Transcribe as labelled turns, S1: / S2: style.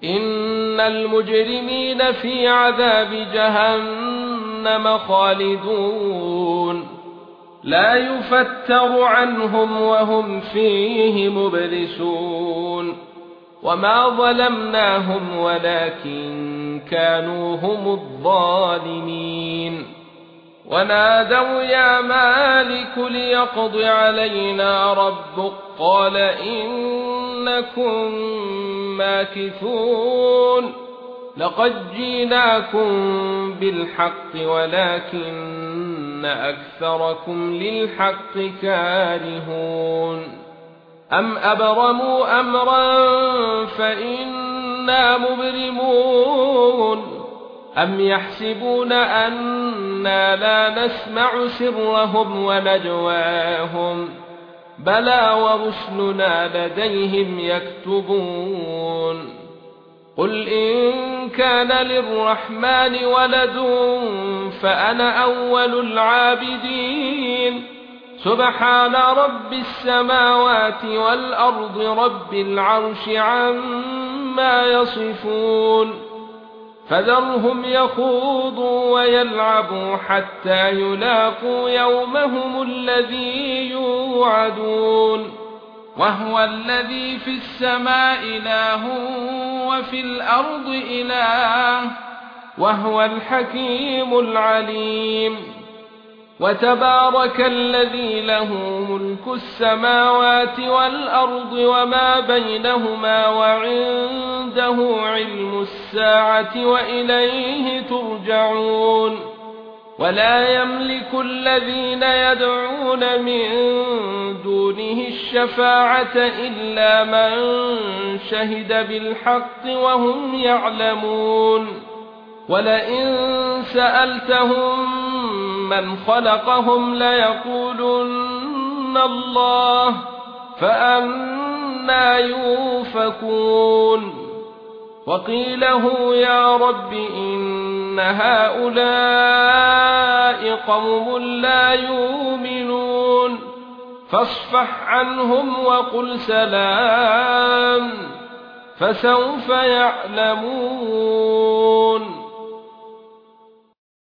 S1: إن المجرمين في عذاب جهنم خالدون لا يفتر عنهم وهم فيه مبلسون وما ظلمناهم ولكن كانوا هم الظالمين ونادوا يا مالك ليقض علينا ربك قال إنكم ماكثون لقد جئناكم بالحق ولكن أكثركم للحق كارهون أم أبرموا أمرا فإنا مبرمون أم يحسبون أنا لا نسمع سرهم ونجواهم بلى ورسلنا لديهم يكتبون قل إن كان للرحمن ولد فأنا أول العابدين سبحان رب السماوات والأرض رب العرش عما يصفون فذرهم يخوضوا ويلعبوا حتى يلاقوا يومهم الذي يوعدون وهو الذي في السماء إله وفي الأرض إله وهو الحكيم العليم وتبارك الذي له ملك السماوات والأرض وما بينهما وعنده علم الساعة وإليه ترجعون ولا يملك الذين يدعون من دونه الشفاعة إلا من شهد بالحق وهم يعلمون ولئن سألتهم من خلقهم ليقولن الله فأنى يؤفكون وقيله يا رب إن هؤلاء قوم لا يؤمنون فاصفح عنهم وقل سلام فسوف يعلمون